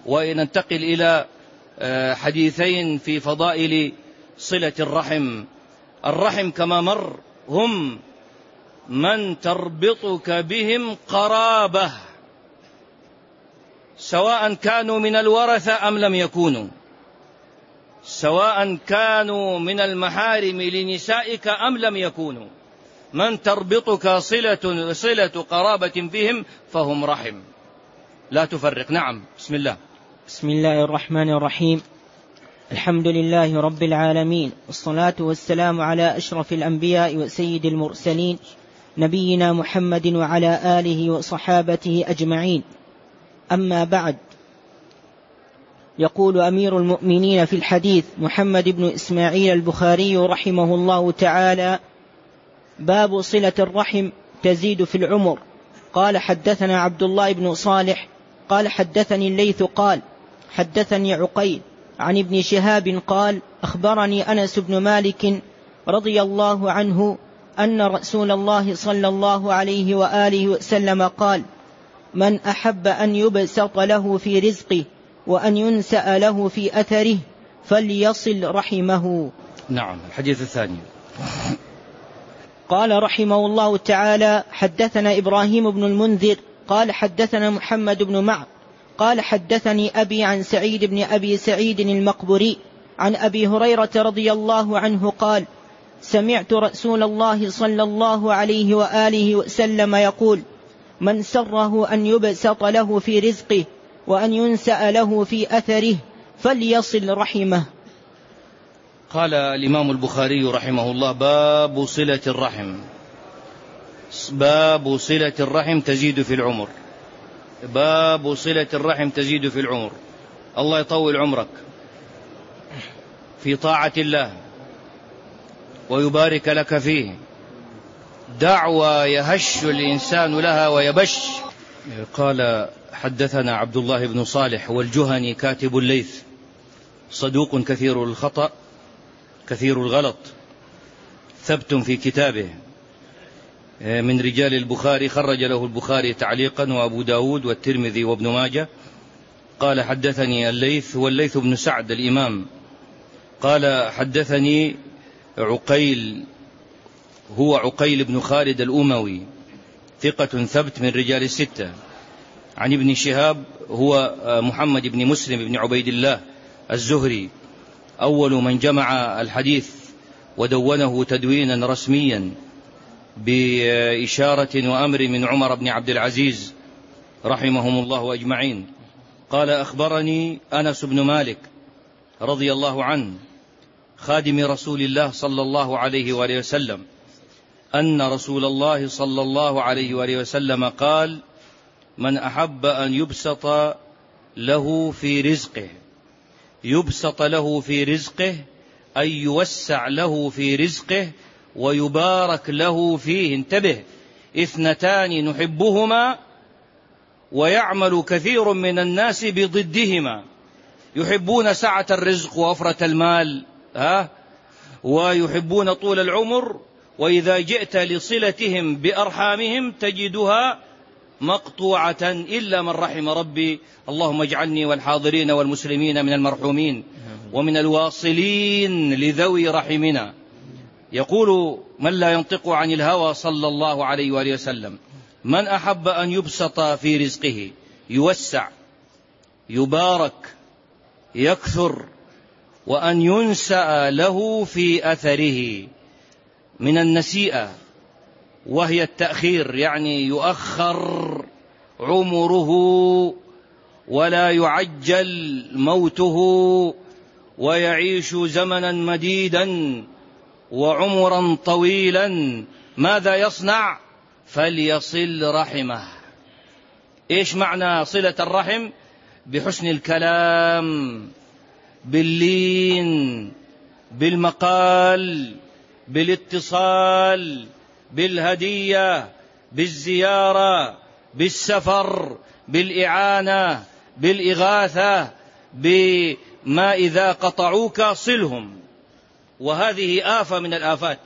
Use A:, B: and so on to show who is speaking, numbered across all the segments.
A: وننتقل إلى حديثين في فضائل صلة الرحم. الرحم كما مر هم من تربطك بهم قرابة، سواء كانوا من الورثة أم لم يكونوا، سواء كانوا من المحارم لنسائك أم لم يكونوا، من تربطك صلة قرابة بهم فهم رحم، لا تفرق. نعم. بسم الله.
B: بسم الله الرحمن الرحيم. الحمد لله رب العالمين، والصلاة والسلام على أشرف الأنبياء وسيد المرسلين، نبينا محمد وعلى آله وصحابته أجمعين. أما بعد، يقول أمير المؤمنين في الحديث محمد بن إسماعيل البخاري رحمه الله تعالى: باب صلة الرحم تزيد في العمر. قال: حدثنا عبد الله بن صالح قال: حدثني الليث قال: حدثني عقيل عن ابن شهاب قال: أخبرني أنس بن مالك رضي الله عنه أن رسول الله صلى الله عليه وآله وسلم قال: من أحب أن يبسط له في رزقه وأن ينسأ له في أثره فليصل رحمه.
A: نعم. الحديث الثاني.
B: قال رحمه الله تعالى: حدثنا إبراهيم بن المنذر قال: حدثنا محمد بن معد قال: حدثني أبي عن سعيد بن أبي سعيد المقبري عن أبي هريرة رضي الله عنه قال: سمعت رسول الله صلى الله عليه وآله وسلم يقول: من سره أن يبسط له في رزقه وأن ينسأ له في أثره فليصل رحمه.
A: قال الإمام البخاري رحمه الله: باب صلة الرحم. باب صلة الرحم تزيد في العمر. باب صلة الرحم تزيد في العمر. الله يطول عمرك في طاعة الله ويبارك لك فيه. دعوة يهش الإنسان لها ويبش. قال: حدثنا عبد الله بن صالح والجهني كاتب الليث، صدوق كثير الخطأ كثير الغلط، ثبت في كتابه، من رجال البخاري، خرج له البخاري تعليقا وأبو داود والترمذي وابن ماجه. قال: حدثني الليث، والليث بن سعد الإمام. قال: حدثني عقيل، هو عقيل بن خالد الأموي، ثقة ثبت من رجال الستة. عن ابن شهاب، هو محمد بن مسلم بن عبيد الله الزهري، أول من جمع الحديث ودونه تدوينا رسميا بإشارة وأمر من عمر بن عبد العزيز رحمهم الله أجمعين. قال: أخبرني أنس بن مالك رضي الله عنه خادم رسول الله صلى الله عليه وآله وسلم أن رسول الله صلى الله عليه وآله وسلم قال: من أحب أن يبسط له في رزقه، يبسط له في رزقه أي يوسع له في رزقه ويبارك له فيه. انتبه، اثنتان نحبهما ويعمل كثير من الناس بضدهما. يحبون سعة الرزق ووفرة المال، ويحبون طول العمر، وإذا جئت لصلتهم بأرحامهم تجدها مقطوعة إلا من رحم ربي. اللهم اجعلني والحاضرين والمسلمين من المرحومين ومن الواصلين لذوي رحمنا. يقول من لا ينطق عن الهوى صلى الله عليه وآله وسلم: من أحب أن يبسط في رزقه، يوسع، يبارك، يكثر، وأن ينسأ له في أثره. من النسيئة وهي التأخير، يعني يؤخر عمره ولا يعجل موته، ويعيش زمنا مديدا وعمرا طويلا. ماذا يصنع؟ فليصل رحمه. إيش معنى صلة الرحم؟ بحسن الكلام، باللين، بالمقال، بالاتصال، بالهدية، بالزيارة، بالسفر، بالإعانة، بالإغاثة، بما إذا قطعوك صلهم. وهذه آفة من الآفات.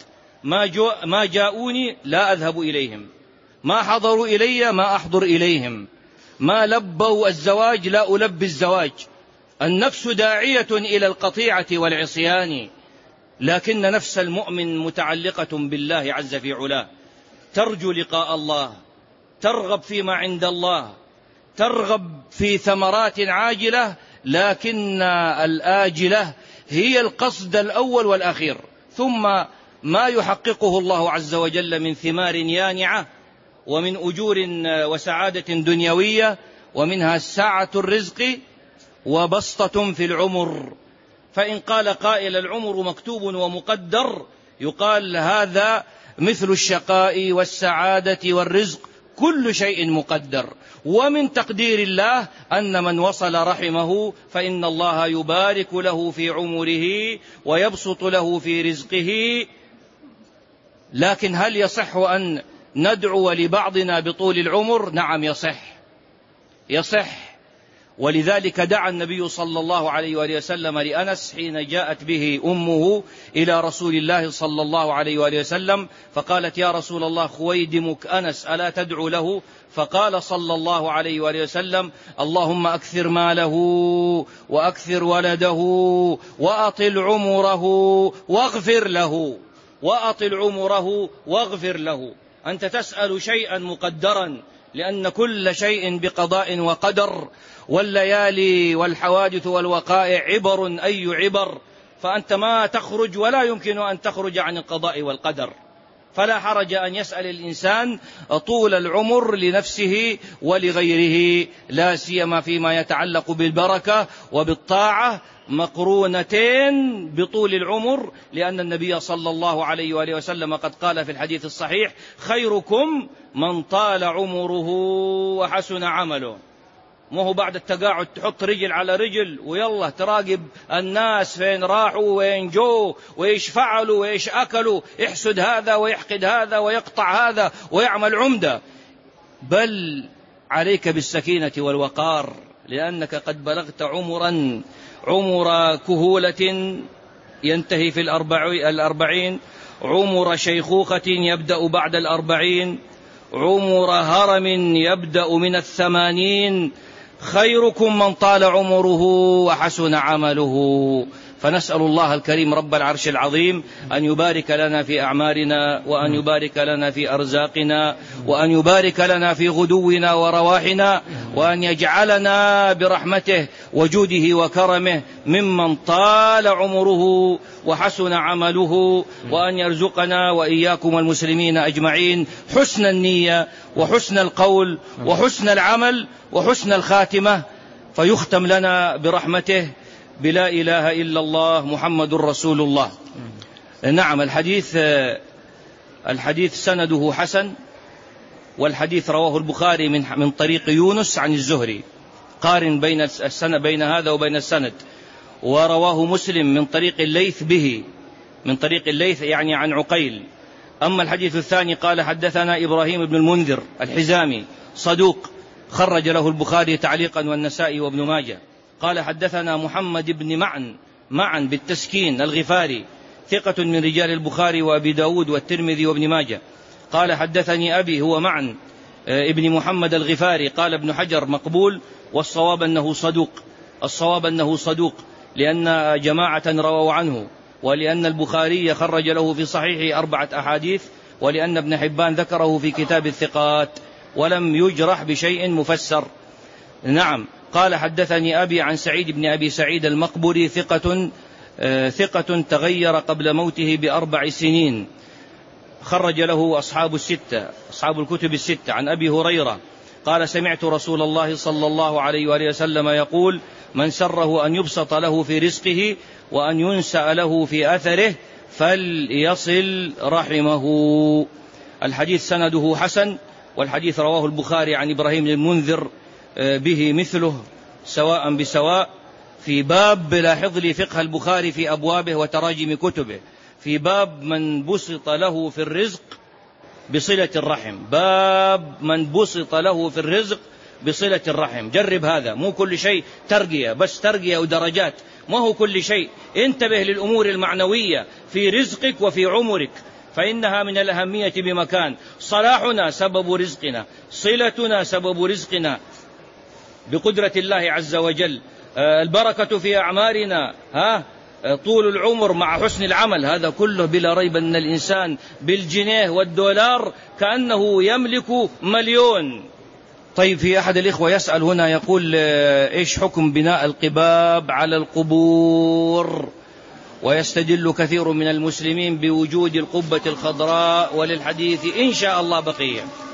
A: ما جاءوني لا أذهب إليهم، ما حضروا إلي ما أحضر إليهم، ما لبوا الزواج لا ألبي الزواج. النفس داعية إلى القطيعة والعصيان، لكن نفس المؤمن متعلقة بالله عز في علاه، ترجو لقاء الله، ترغب فيما عند الله، ترغب في ثمرات عاجلة، لكن الآجلة هي القصد الأول والأخير، ثم ما يحققه الله عز وجل من ثمار يانعة ومن أجور وسعادة دنيوية، ومنها سعة الرزق وبسطة في العمر. فإن قال قائل العمر مكتوب ومقدر، يقال هذا مثل الشقاء والسعادة والرزق، كل شيء مقدر. ومن تقدير الله أن من وصل رحمه فإن الله يبارك له في عمره ويبسط له في رزقه. لكن هل يصح أن ندعو لبعضنا بطول العمر؟ نعم يصح. ولذلك دعا النبي صلى الله عليه وآله وسلم لأنس حين جاءت به أمه إلى رسول الله صلى الله عليه وآله وسلم، فقالت يا رسول الله خويدمك أنس ألا تدعو له؟ فقال صلى الله عليه وآله وسلم اللهم أكثر ماله وأكثر ولده وأطل عمره واغفر له. أنت تسأل شيئا مقدرا، لأن كل شيء بقضاء وقدر، والليالي والحوادث والوقائع عبر أي عبر، فأنت ما تخرج ولا يمكن أن تخرج عن القضاء والقدر. فلا حرج أن يسأل الإنسان طول العمر لنفسه ولغيره، لا سيما فيما يتعلق بالبركة وبالطاعة، مقرونتين بطول العمر، لأن النبي صلى الله عليه وآله وسلم قد قال في الحديث الصحيح خيركم من طال عمره وحسن عمله. ما هو بعد التقاعد تحط رجل على رجل ويلا تراقب الناس فين راحوا وين جو وإيش فعلوا وإيش أكلوا، يحسد هذا ويحقد هذا ويقطع هذا ويعمل عمدة. بل عليك بالسكينة والوقار، لأنك قد بلغت عمر كهولة ينتهي في 40، عمر شيخوخة يبدأ بعد 40، عمر هرم يبدأ من 80. خيركم من طال عمره وحسن عمله. فنسأل الله الكريم رب العرش العظيم أن يبارك لنا في أعمارنا، وأن يبارك لنا في أرزاقنا، وأن يبارك لنا في غدونا ورواحنا، وأن يجعلنا برحمته وجوده وكرمه ممن طال عمره وحسن عمله، وأن يرزقنا وإياكم المسلمين أجمعين حسن النية وحسن القول وحسن العمل وحسن الخاتمة، فيختم لنا برحمته بلا إله إلا الله محمد رسول الله. نعم، الحديث سنده حسن، والحديث رواه البخاري من طريق يونس عن الزهري، قارن بين هذا وبين السند. ورواه مسلم من طريق الليث يعني عن عقيل. أما الحديث الثاني قال حدثنا إبراهيم بن المنذر الحزامي صدوق، خرج له البخاري تعليقا والنسائي وابن ماجه. قال حدثنا محمد بن معن بالتسكين الغفاري، ثقة من رجال البخاري وأبي داود والترمذي وابن ماجه. قال حدثني أبي هو معن ابن محمد الغفاري، قال ابن حجر مقبول، والصواب أنه صدوق لأن جماعة رووا عنه، ولأن البخاري خرج له في صحيحه 4 أحاديث، ولأن ابن حبان ذكره في كتاب الثقات ولم يجرح بشيء مفسر. نعم. قال حدثني أبي عن سعيد بن أبي سعيد المقبري، ثقة تغير قبل موته ب4 سنين، خرج له أصحاب الكتب الستة. عن أبي هريرة قال سمعت رسول الله صلى الله عليه وآله وسلم يقول من سره أن يبسط له في رزقه وأن ينسأ له في أثره فليصل رحمه. الحديث سنده حسن، والحديث رواه البخاري عن إبراهيم المنذر به مثله سواء بسواء، في باب لاحظ لي فقه البخاري في أبوابه وتراجم كتبه، في باب من بسط له في الرزق بصلة الرحم، باب من بسط له في الرزق بصلة الرحم. جرب هذا، مو كل شيء ترقية، بس ترقية ودرجات، ما هو كل شيء. انتبه للأمور المعنوية في رزقك وفي عمرك، فإنها من الأهمية بمكان. صلاحنا سبب رزقنا، صلتنا سبب رزقنا، بقدرة الله عز وجل، البركة في أعمارنا، طول العمر مع حسن العمل، هذا كله بلا ريب أن الإنسان بالجنيه والدولار كأنه يملك مليون. طيب، في أحد الإخوة يسأل هنا يقول: إيش حكم بناء القباب على القبور؟ ويستدل كثير من المسلمين بوجود القبة الخضراء، وللحديث إن شاء الله بقية.